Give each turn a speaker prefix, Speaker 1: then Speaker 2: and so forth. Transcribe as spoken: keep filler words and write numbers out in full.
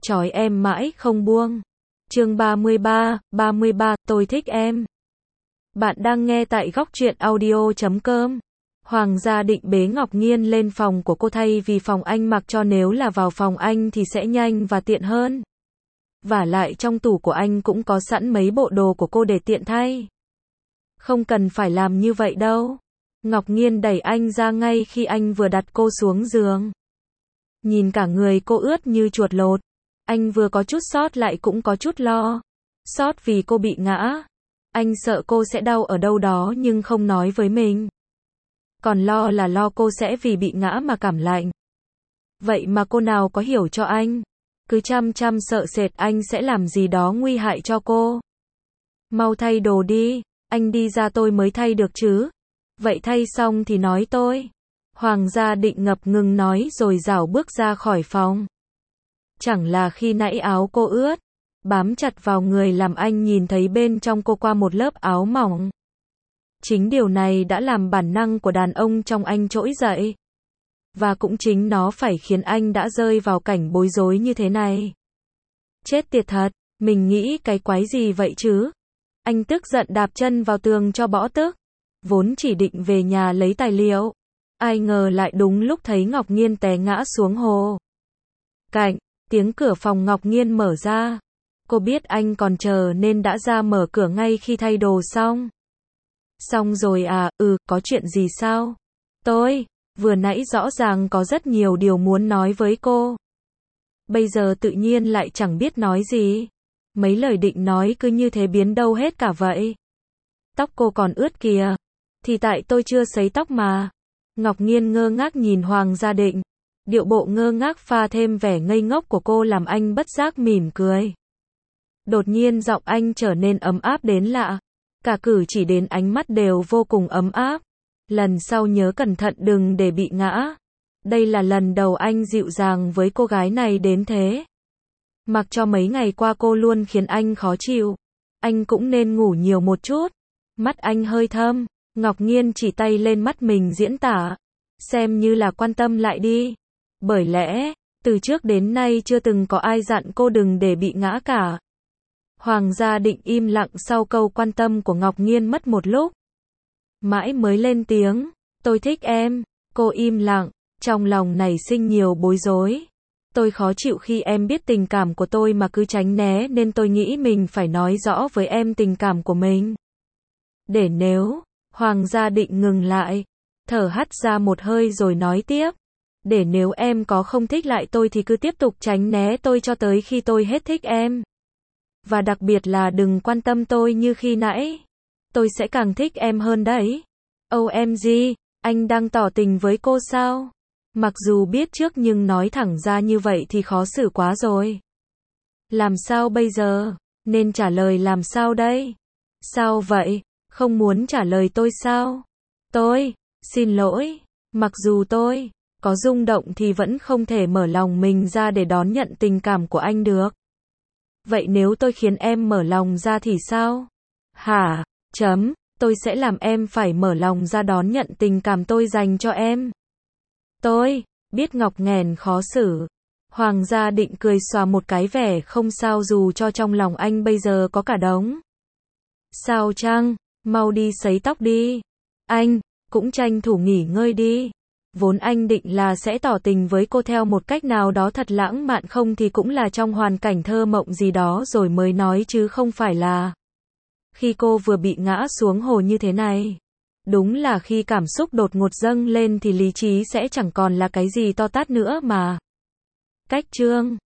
Speaker 1: trói em mãi không buông. Chương ba mươi ba, ba mươi ba, tôi thích em. Bạn đang nghe tại góc truyện audio chấm com. Hoàng gia định bế Ngọc Nhiên lên phòng của cô thay vì phòng anh mặc cho, nếu là vào phòng anh thì sẽ nhanh và tiện hơn. Vả lại trong tủ của anh cũng có sẵn mấy bộ đồ của cô để tiện thay. Không cần phải làm như vậy đâu. Ngọc Nhiên đẩy anh ra ngay khi anh vừa đặt cô xuống giường. Nhìn cả người cô ướt như chuột lột. Anh vừa có chút sót lại cũng có chút lo. Sót vì cô bị ngã. Anh sợ cô sẽ đau ở đâu đó nhưng không nói với mình. Còn lo là lo cô sẽ vì bị ngã mà cảm lạnh. Vậy mà cô nào có hiểu cho anh. Cứ chăm chăm sợ sệt anh sẽ làm gì đó nguy hại cho cô. Mau thay đồ đi, anh đi ra tôi mới thay được chứ. Vậy thay xong thì nói tôi. Hoàng gia định ngập ngừng nói rồi rảo bước ra khỏi phòng. Chẳng là khi nãy áo cô ướt, bám chặt vào người làm anh nhìn thấy bên trong cô qua một lớp áo mỏng. Chính điều này đã làm bản năng của đàn ông trong anh trỗi dậy. Và cũng chính nó phải khiến anh đã rơi vào cảnh bối rối như thế này. Chết tiệt thật, mình nghĩ cái quái gì vậy chứ? Anh tức giận đạp chân vào tường cho bỏ tức. Vốn chỉ định về nhà lấy tài liệu. Ai ngờ lại đúng lúc thấy Ngọc Nhiên té ngã xuống hồ. Cạnh, tiếng cửa phòng Ngọc Nhiên mở ra. Cô biết anh còn chờ nên đã ra mở cửa ngay khi thay đồ xong. Xong rồi à, ừ, có chuyện gì sao? Tôi, vừa nãy rõ ràng có rất nhiều điều muốn nói với cô. Bây giờ tự nhiên lại chẳng biết nói gì. Mấy lời định nói cứ như thế biến đâu hết cả vậy. Tóc cô còn ướt kìa. Thì tại tôi chưa sấy tóc mà. Ngọc Nhiên ngơ ngác nhìn Hoàng gia định. Điệu bộ ngơ ngác pha thêm vẻ ngây ngốc của cô làm anh bất giác mỉm cười. Đột nhiên giọng anh trở nên ấm áp đến lạ. Cả cử chỉ đến ánh mắt đều vô cùng ấm áp. Lần sau nhớ cẩn thận đừng để bị ngã. Đây là lần đầu anh dịu dàng với cô gái này đến thế. Mặc cho mấy ngày qua cô luôn khiến anh khó chịu. Anh cũng nên ngủ nhiều một chút. Mắt anh hơi thâm. Ngọc Nhiên chỉ tay lên mắt mình diễn tả. Xem như là quan tâm lại đi. Bởi lẽ, từ trước đến nay chưa từng có ai dặn cô đừng để bị ngã cả. Hoàng gia định im lặng sau câu quan tâm của Ngọc Nhiên mất một lúc. Mãi mới lên tiếng, tôi thích em. Cô im lặng, trong lòng nảy sinh nhiều bối rối. Tôi khó chịu khi em biết tình cảm của tôi mà cứ tránh né nên tôi nghĩ mình phải nói rõ với em tình cảm của mình. Để nếu, Hoàng gia định ngừng lại, thở hắt ra một hơi rồi nói tiếp. Để nếu em có không thích lại tôi thì cứ tiếp tục tránh né tôi cho tới khi tôi hết thích em. Và đặc biệt là đừng quan tâm tôi như khi nãy. Tôi sẽ càng thích em hơn đấy. ô em giê, anh đang tỏ tình với cô sao? Mặc dù biết trước nhưng nói thẳng ra như vậy thì khó xử quá rồi. Làm sao bây giờ? Nên trả lời làm sao đây? Sao vậy? Không muốn trả lời tôi sao? Tôi, xin lỗi. Mặc dù tôi có rung động thì vẫn không thể mở lòng mình ra để đón nhận tình cảm của anh được. Vậy nếu tôi khiến em mở lòng ra thì sao? Hả? Chấm, tôi sẽ làm em phải mở lòng ra đón nhận tình cảm tôi dành cho em. Tôi biết Ngọc nghèn khó xử. Hoàng gia định cười xòa một cái vẻ không sao dù cho trong lòng anh bây giờ có cả đống. Sao chăng? Mau đi sấy tóc đi. Anh cũng tranh thủ nghỉ ngơi đi. Vốn anh định là sẽ tỏ tình với cô theo một cách nào đó thật lãng mạn, không thì cũng là trong hoàn cảnh thơ mộng gì đó rồi mới nói chứ không phải là khi cô vừa bị ngã xuống hồ như thế này. Đúng là khi cảm xúc đột ngột dâng lên thì lý trí sẽ chẳng còn là cái gì to tát nữa mà. Cách chương